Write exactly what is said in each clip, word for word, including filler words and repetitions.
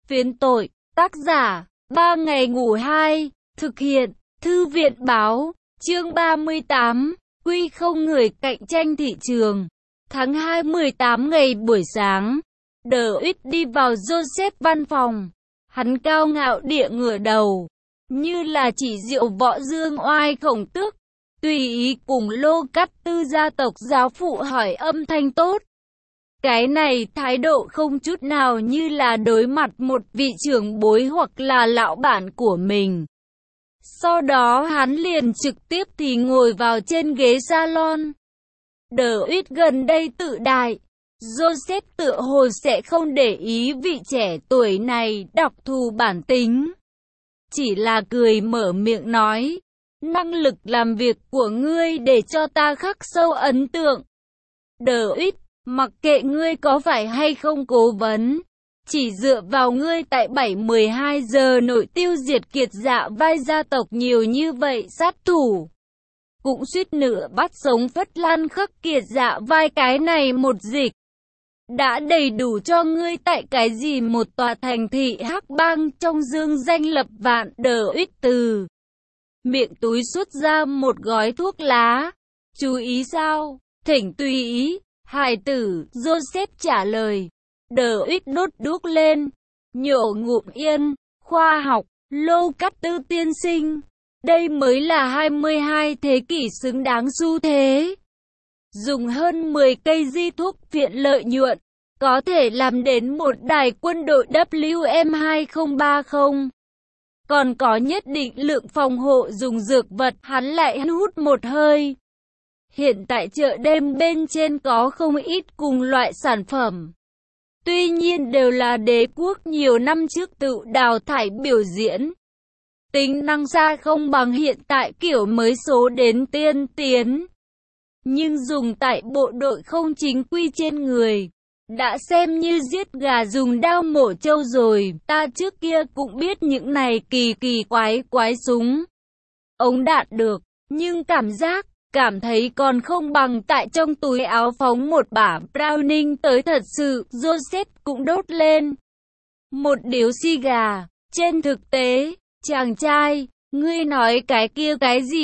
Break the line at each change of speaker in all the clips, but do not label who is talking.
Phiến tội, tác giả, ba ngày ngủ hai, thực hiện, thư viện báo, chương ba mươi tám, quy không người cạnh tranh thị trường. Tháng hai mười tám ngày buổi sáng, Đờ Uýt đi vào Joseph văn phòng. Hắn cao ngạo địa ngửa đầu, như là chỉ diệu võ dương oai khổng tước, tùy ý cùng Lô Cát Tư gia tộc giáo phụ hỏi âm thanh tốt. Cái này thái độ không chút nào như là đối mặt một vị trưởng bối hoặc là lão bản của mình. Sau đó hắn liền trực tiếp thì ngồi vào trên ghế salon. Đờ Uýt gần đây tự đại, Joseph tựa hồ sẽ không để ý vị trẻ tuổi này đặc thù bản tính. Chỉ là cười mở miệng nói, năng lực làm việc của ngươi để cho ta khắc sâu ấn tượng. Đờ Uýt, mặc kệ ngươi có phải hay không cố vấn, chỉ dựa vào ngươi tại bảy mười hai giờ nội tiêu diệt Kiệt Dạ vai gia tộc nhiều như vậy sát thủ. Cũng suýt nữa bắt sống Phất Lan khắc Kiệt Dạ vai cái này một dịch. Đã đầy đủ cho ngươi tại cái gì một tòa thành thị hắc bang trong dương danh lập vạn. Đờ Uýt từ miệng túi xuất ra một gói thuốc lá. Chú ý sao? Thỉnh tùy ý. Hải tử, Joseph trả lời. Đờ Uýt đốt đuốc lên, nhổ ngụm yên. Khoa học, Lô Cát Tư tiên sinh. Đây mới là hai mươi hai thế kỷ xứng đáng xu thế. Dùng hơn mười cây di thuốc viện lợi nhuận, có thể làm đến một đài quân đội W M hai không ba không. Còn có nhất định lượng phòng hộ dùng dược vật. Hắn lại hút một hơi. Hiện tại chợ đêm bên trên có không ít cùng loại sản phẩm. Tuy nhiên đều là đế quốc nhiều năm trước tự đào thải biểu diễn. Tính năng xa không bằng hiện tại kiểu mới số đến tiên tiến. Nhưng dùng tại bộ đội không chính quy trên người, đã xem như giết gà dùng dao mổ trâu rồi. Ta trước kia cũng biết những này kỳ kỳ quái quái súng ống đạn được, nhưng cảm giác, cảm thấy còn không bằng tại trong túi áo phóng một bả Browning tới thật sự. Joseph cũng đốt lên một điếu xì gà. Trên thực tế, chàng trai, ngươi nói cái kia cái gì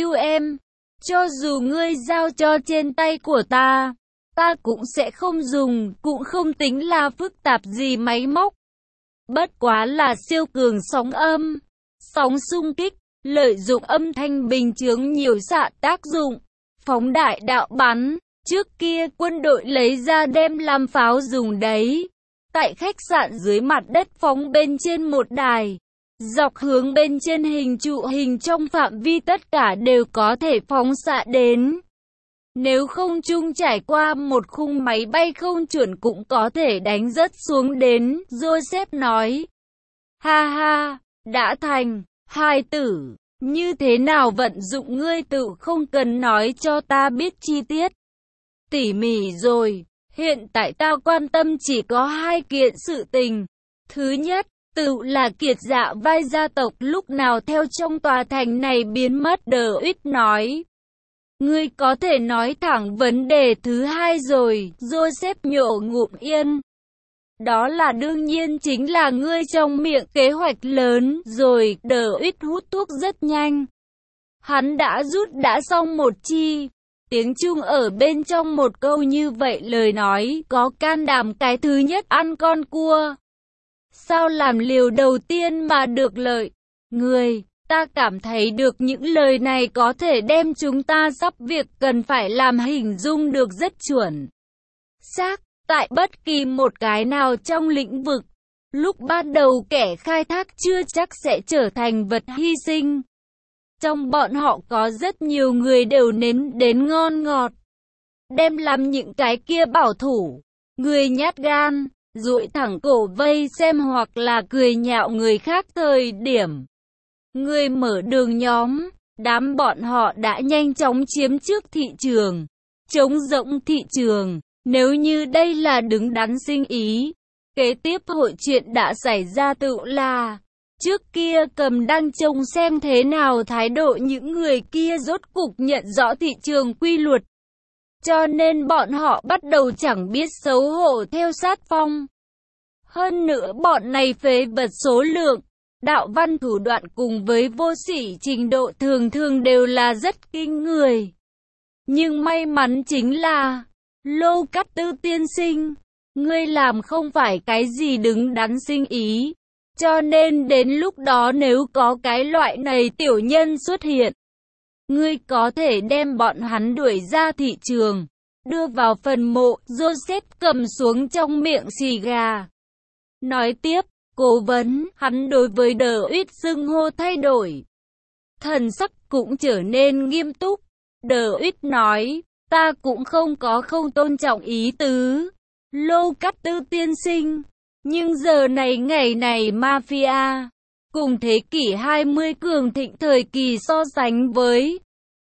W M, cho dù ngươi giao cho trên tay của ta, ta cũng sẽ không dùng, cũng không tính là phức tạp gì máy móc. Bất quá là siêu cường sóng âm, sóng xung kích, lợi dụng âm thanh bình chướng nhiều xạ tác dụng, phóng đại đạo bắn. Trước kia quân đội lấy ra đem làm pháo dùng đấy. Tại khách sạn dưới mặt đất phóng bên trên một đài, dọc hướng bên trên hình trụ hình trong phạm vi tất cả đều có thể phóng xạ đến. Nếu không trung trải qua một khung máy bay không chuẩn cũng có thể đánh rớt xuống đến. Joseph nói, ha ha, đã thành. Hai tử, như thế nào vận dụng ngươi tự không cần nói cho ta biết chi tiết tỉ mỉ rồi. Hiện tại ta quan tâm chỉ có hai kiện sự tình. Thứ nhất, tự là Kiệt Dạ vai gia tộc lúc nào theo trong tòa thành này biến mất. Đờ Uýt nói, ngươi có thể nói thẳng vấn đề thứ hai rồi. Joseph nhổ ngụm yên. Đó là đương nhiên chính là ngươi trong miệng kế hoạch lớn rồi. Đờ Uýt hút thuốc rất nhanh. Hắn đã rút đã xong một chi. Tiếng Trung ở bên trong một câu như vậy lời nói có can đảm cái thứ nhất ăn con cua. Sao làm liều đầu tiên mà được lợi? Ngươi, ta cảm thấy được những lời này có thể đem chúng ta sắp việc cần phải làm hình dung được rất chuẩn xác. Tại bất kỳ một cái nào trong lĩnh vực, lúc ban đầu kẻ khai thác chưa chắc sẽ trở thành vật hy sinh. Trong bọn họ có rất nhiều người đều nếm đến ngon ngọt, đem làm những cái kia bảo thủ, người nhát gan, duỗi thẳng cổ vây xem hoặc là cười nhạo người khác thời điểm. Người mở đường nhóm, đám bọn họ đã nhanh chóng chiếm trước thị trường, trống rỗng thị trường. Nếu như đây là đứng đắn sinh ý, kế tiếp hội chuyện đã xảy ra tự là, trước kia cầm đăng trông xem thế nào thái độ những người kia rốt cục nhận rõ thị trường quy luật. Cho nên bọn họ bắt đầu chẳng biết xấu hổ theo sát phong. Hơn nữa bọn này phế vật số lượng, đạo văn thủ đoạn cùng với vô sỉ trình độ thường thường đều là rất kinh người. Nhưng may mắn chính là, Lô Cát Tư tiên sinh, ngươi làm không phải cái gì đứng đắn sinh ý. Cho nên đến lúc đó nếu có cái loại này tiểu nhân xuất hiện, ngươi có thể đem bọn hắn đuổi ra thị trường, đưa vào phần mộ. Joseph cầm xuống trong miệng xì gà. Nói tiếp, cố vấn, hắn đối với Đờ Uýt xưng hô thay đổi. Thần sắc cũng trở nên nghiêm túc. Đờ Uýt nói, ta cũng không có không tôn trọng ý tứ, Lô Cát Tư tiên sinh. Nhưng giờ này ngày này mafia, cùng thế kỷ hai mươi cường thịnh thời kỳ so sánh với,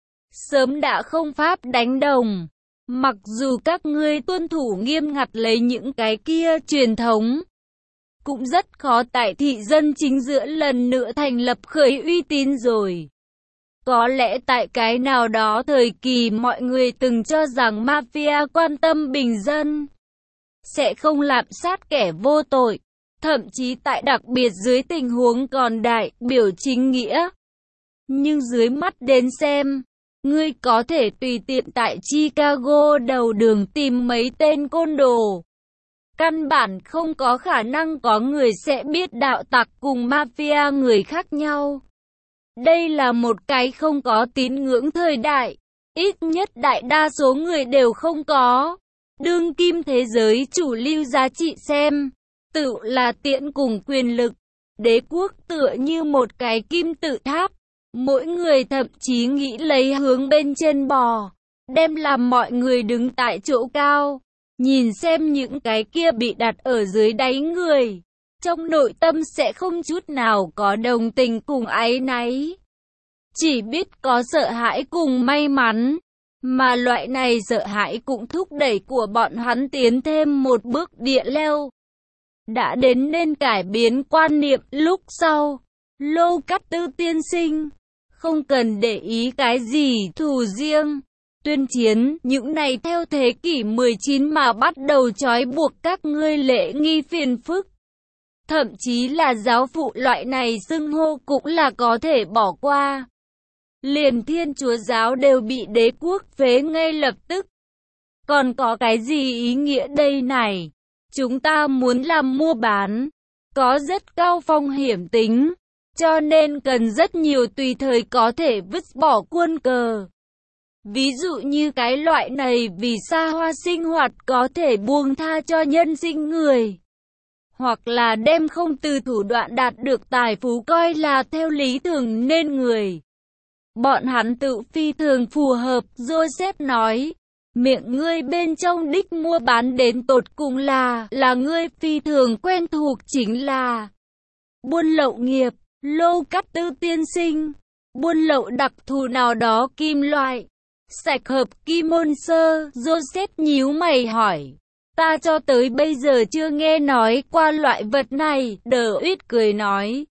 sớm đã không pháp đánh đồng. Mặc dù các ngươi tuân thủ nghiêm ngặt lấy những cái kia truyền thống, cũng rất khó tại thị dân chính giữa lần nữa thành lập khởi uy tín rồi. Có lẽ tại cái nào đó thời kỳ mọi người từng cho rằng mafia quan tâm bình dân, sẽ không lạm sát kẻ vô tội, thậm chí tại đặc biệt dưới tình huống còn đại biểu chính nghĩa. Nhưng dưới mắt đến xem, ngươi có thể tùy tiện tại Chicago đầu đường tìm mấy tên côn đồ. Căn bản không có khả năng có người sẽ biết đạo tặc cùng mafia người khác nhau. Đây là một cái không có tín ngưỡng thời đại, ít nhất đại đa số người đều không có. Đương kim thế giới chủ lưu giá trị xem, tự là tiện cùng quyền lực. Đế quốc tựa như một cái kim tự tháp, mỗi người thậm chí nghĩ lấy hướng bên trên bò, đem làm mọi người đứng tại chỗ cao, nhìn xem những cái kia bị đặt ở dưới đáy người, trong nội tâm sẽ không chút nào có đồng tình cùng áy náy, chỉ biết có sợ hãi cùng may mắn. Mà loại này sợ hãi cũng thúc đẩy của bọn hắn tiến thêm một bước địa leo. Đã đến nên cải biến quan niệm lúc sau. Lô Cát Tư tiên sinh, không cần để ý cái gì thù riêng, tuyên chiến, những này theo thế kỷ mười chín mà bắt đầu trói buộc các ngươi lễ nghi phiền phức. Thậm chí là giáo phụ loại này xưng hô cũng là có thể bỏ qua. Liền Thiên Chúa giáo đều bị đế quốc phế ngay lập tức. Còn có cái gì ý nghĩa đây này? Chúng ta muốn làm mua bán, có rất cao phong hiểm tính, cho nên cần rất nhiều tùy thời có thể vứt bỏ quân cờ. Ví dụ như cái loại này vì xa hoa sinh hoạt có thể buông tha cho nhân sinh người. Hoặc là đem không từ thủ đoạn đạt được tài phú coi là theo lý thường nên người. Bọn hắn tự phi thường phù hợp, Joseph nói. Miệng ngươi bên trong đích mua bán đến tột cùng là, là ngươi phi thường quen thuộc chính là buôn lậu nghiệp, Lô Cát Tư tiên sinh. Buôn lậu đặc thù nào đó kim loại, sạch hợp kim môn sơ, Joseph nhíu mày hỏi. Ta cho tới bây giờ chưa nghe nói qua loại vật này, Đờ Uýt cười nói.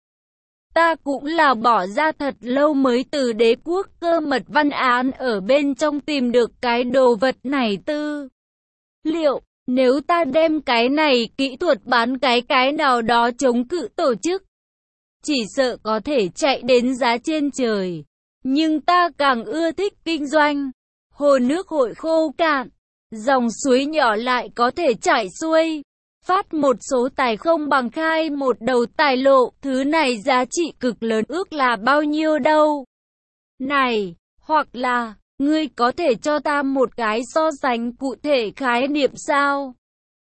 Ta cũng là bỏ ra thật lâu mới từ đế quốc cơ mật văn án ở bên trong tìm được cái đồ vật này tư. Liệu, nếu ta đem cái này kỹ thuật bán cái cái nào đó chống cự tổ chức, chỉ sợ có thể chạy đến giá trên trời. Nhưng ta càng ưa thích kinh doanh. Hồ nước hội khô cạn, dòng suối nhỏ lại có thể chảy xuôi. Phát một số tài không bằng khai một đầu tài lộ, thứ này giá trị cực lớn ước là bao nhiêu đâu. Này, hoặc là, ngươi có thể cho ta một cái so sánh cụ thể khái niệm sao?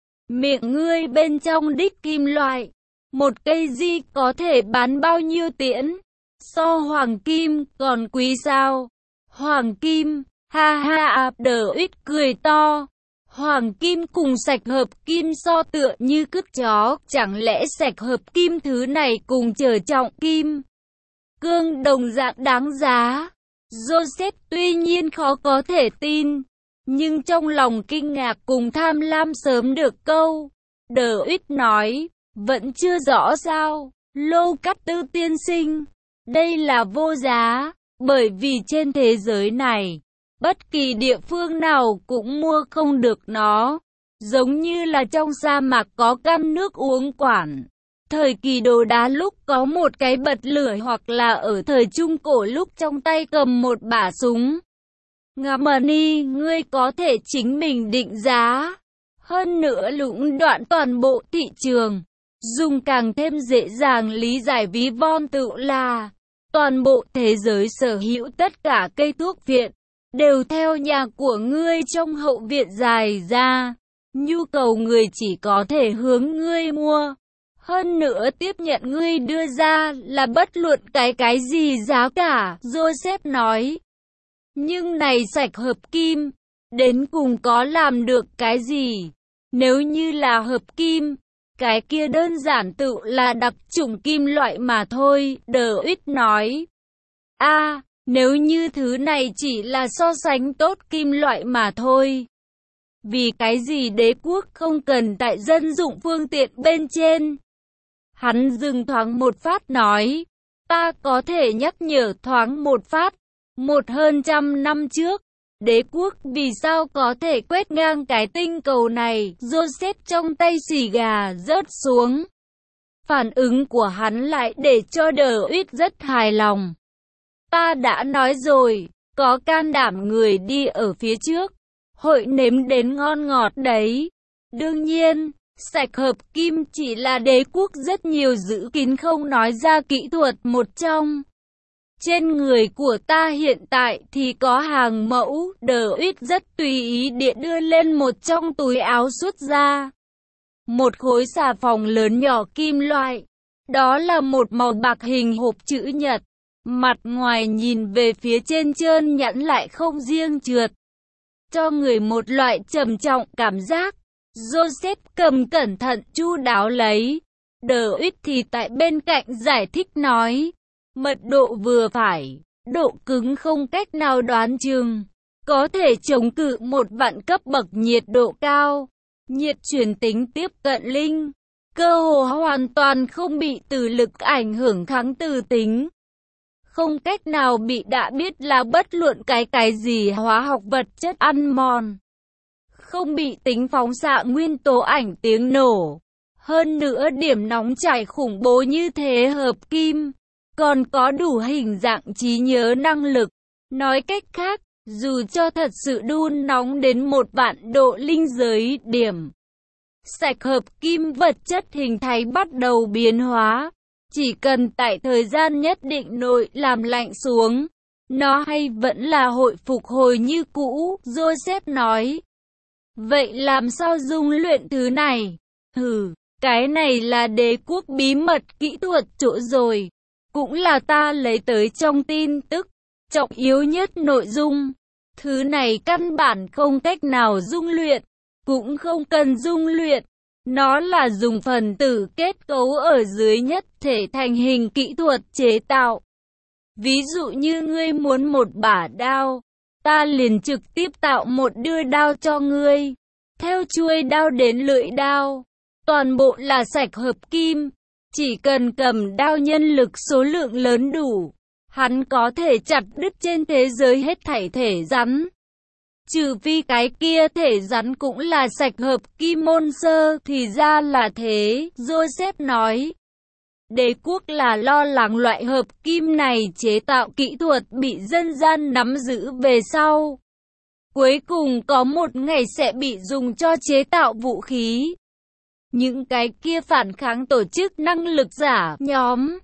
Miệng ngươi bên trong đích kim loại, một cây di có thể bán bao nhiêu tiễn? So hoàng kim còn quý sao? Hoàng kim, ha ha, Đờ Uýt cười to. Hoàng kim cùng sạch hợp kim so tựa như cứt chó, chẳng lẽ sạch hợp kim thứ này cùng trở trọng kim cương đồng dạng đáng giá? Joseph tuy nhiên khó có thể tin, nhưng trong lòng kinh ngạc cùng tham lam sớm được câu. Đờ Uýt nói, vẫn chưa rõ sao, Lô Cát Tư tiên sinh, đây là vô giá, bởi vì trên thế giới này, bất kỳ địa phương nào cũng mua không được nó. giống như là trong sa mạc có căn nước uống quản. Thời kỳ đồ đá lúc có một cái bật lửa, hoặc là ở thời Trung Cổ lúc trong tay cầm một bả súng. Ngamani, ngươi có thể chính mình định giá. Hơn nữa lũng đoạn toàn bộ thị trường. Dùng càng thêm dễ dàng lý giải ví von tự là toàn bộ thế giới sở hữu tất cả cây thuốc viện, đều theo nhà của ngươi trong hậu viện dài ra. Nhu cầu người chỉ có thể hướng ngươi mua. Hơn nữa tiếp nhận ngươi đưa ra là bất luận cái cái gì giá cả, Joseph nói. Nhưng này sạch hợp kim, đến cùng có làm được cái gì? Nếu như là hợp kim, cái kia đơn giản tự là đặc chủng kim loại mà thôi, Đờ Uýt nói. A, à, nếu như thứ này chỉ là so sánh tốt kim loại mà thôi. Vì cái gì đế quốc không cần tại dân dụng phương tiện bên trên? Hắn dừng thoáng một phát nói, ta có thể nhắc nhở thoáng một phát, một hơn trăm năm trước, đế quốc vì sao có thể quét ngang cái tinh cầu này? Joseph trong tay xì gà rớt xuống. Phản ứng của hắn lại để cho Đờ Uýt rất hài lòng. Ta đã nói rồi, có can đảm người đi ở phía trước, hội nếm đến ngon ngọt đấy. Đương nhiên, sạch hợp kim chỉ là đế quốc rất nhiều giữ kín không nói ra kỹ thuật một trong. Trên người của ta hiện tại thì có hàng mẫu, Đờ Uýt rất tùy ý địa đưa lên một trong túi áo xuất ra. Một khối xà phòng lớn nhỏ kim loại. Đó là một màu bạc hình hộp chữ nhật. Mặt ngoài nhìn về phía trên trơn nhẵn lại không riêng trượt. Cho người một loại trầm trọng cảm giác. Joseph cầm cẩn thận chu đáo lấy. Đờ Uýt thì tại bên cạnh giải thích nói. Mật độ vừa phải, độ cứng không cách nào đoán chừng. Có thể chống cự một vạn cấp bậc nhiệt độ cao. Nhiệt truyền tính tiếp cận linh. Cơ hồ hoàn toàn không bị từ lực ảnh hưởng kháng từ tính. Không cách nào bị đã biết là bất luận cái cái gì hóa học vật chất ăn mòn. Không bị tính phóng xạ nguyên tố ảnh tiếng nổ. Hơn nữa điểm nóng chảy khủng bố như thế hợp kim. Còn có đủ hình dạng trí nhớ năng lực. Nói cách khác, dù cho thật sự đun nóng đến một vạn độ linh giới điểm. Sạch hợp kim vật chất hình thành bắt đầu biến hóa. Chỉ cần tại thời gian nhất định nội làm lạnh xuống. Nó hay vẫn là hội phục hồi như cũ, Joseph nói. Vậy làm sao dung luyện thứ này? Hừ, cái này là đế quốc bí mật kỹ thuật chỗ rồi. Cũng là ta lấy tới trong tin tức. Trọng yếu nhất nội dung. Thứ này căn bản không cách nào dung luyện. Cũng không cần dung luyện. Nó là dùng phần tử kết cấu ở dưới nhất thể thành hình kỹ thuật chế tạo. Ví dụ như ngươi muốn một bả đao. Ta liền trực tiếp tạo một đưa đao cho ngươi. Theo chuôi đao đến lưỡi đao. Toàn bộ là sạch hợp kim. Chỉ cần cầm đao nhân lực số lượng lớn đủ, hắn có thể chặt đứt trên thế giới hết thảy thể rắn. Trừ phi cái kia thể rắn cũng là sạch hợp kim môn sơ thì ra là thế, Joseph nói. Đế quốc là lo lắng loại hợp kim này chế tạo kỹ thuật bị dân gian nắm giữ về sau. Cuối cùng có một ngày sẽ bị dùng cho chế tạo vũ khí. Những cái kia phản kháng tổ chức năng lực giả, nhóm.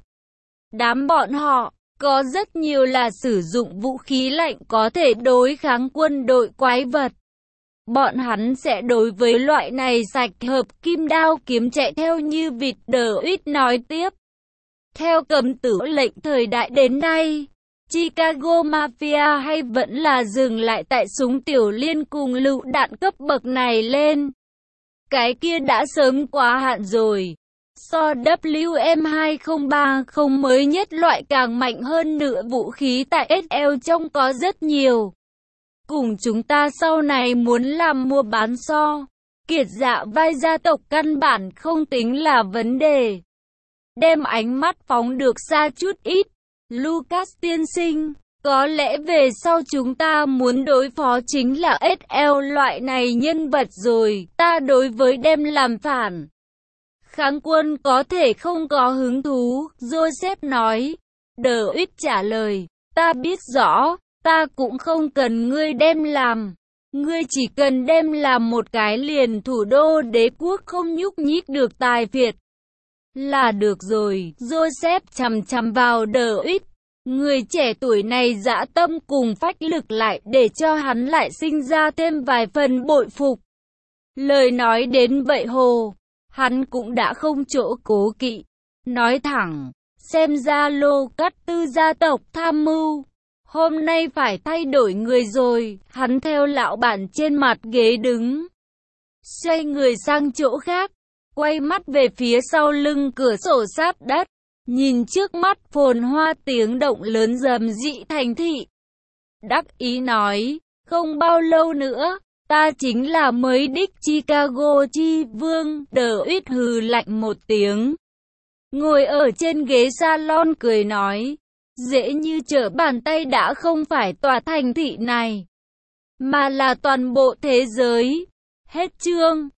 Đám bọn họ, có rất nhiều là sử dụng vũ khí lạnh có thể đối kháng quân đội quái vật. Bọn hắn sẽ đối với loại này sạch hợp kim đao kiếm chạy theo như vịt, Đờ Uýt nói tiếp. Theo cấm tử lệnh thời đại đến nay, Chicago Mafia hay vẫn là dừng lại tại súng tiểu liên cùng lựu đạn cấp bậc này lên. Cái kia đã sớm quá hạn rồi. So W M hai không ba không mới nhất loại càng mạnh hơn nữa vũ khí tại ét lờ trong có rất nhiều. Cùng chúng ta sau này muốn làm mua bán so. Kiệt dạ vai gia tộc căn bản không tính là vấn đề. Đem ánh mắt phóng được xa chút ít. Lucas tiên sinh, Có lẽ về sau chúng ta muốn đối phó chính là ét lờ loại này nhân vật rồi, ta đối với đem làm phản kháng quân có thể không có hứng thú, Joseph nói. Đờ Uýt trả lời, ta biết rõ, ta cũng không cần ngươi đem làm. Ngươi chỉ cần đem làm một cái liền thủ đô đế quốc không nhúc nhích được tài Việt là được rồi. Joseph chằm chằm vào Đờ Uýt. Người trẻ tuổi này dã tâm cùng phách lực lại để cho hắn lại sinh ra thêm vài phần bội phục. Lời nói đến vậy hồ, hắn cũng đã không chỗ cố kỵ. Nói thẳng, xem ra Lô Cát Tư gia tộc tham mưu. Hôm nay phải thay đổi người rồi, hắn theo lão bản trên mặt ghế đứng. Xoay người sang chỗ khác, quay mắt về phía sau lưng cửa sổ sát đất. Nhìn trước mắt phồn hoa tiếng động lớn rầm rĩ thành thị. Đắc ý nói, không bao lâu nữa, ta chính là mới đích Chicago chi vương. Đờ Uýt hừ lạnh một tiếng. Ngồi ở trên ghế salon cười nói, dễ như trở bàn tay đã không phải tòa thành thị này, mà là toàn bộ thế giới. Hết chương.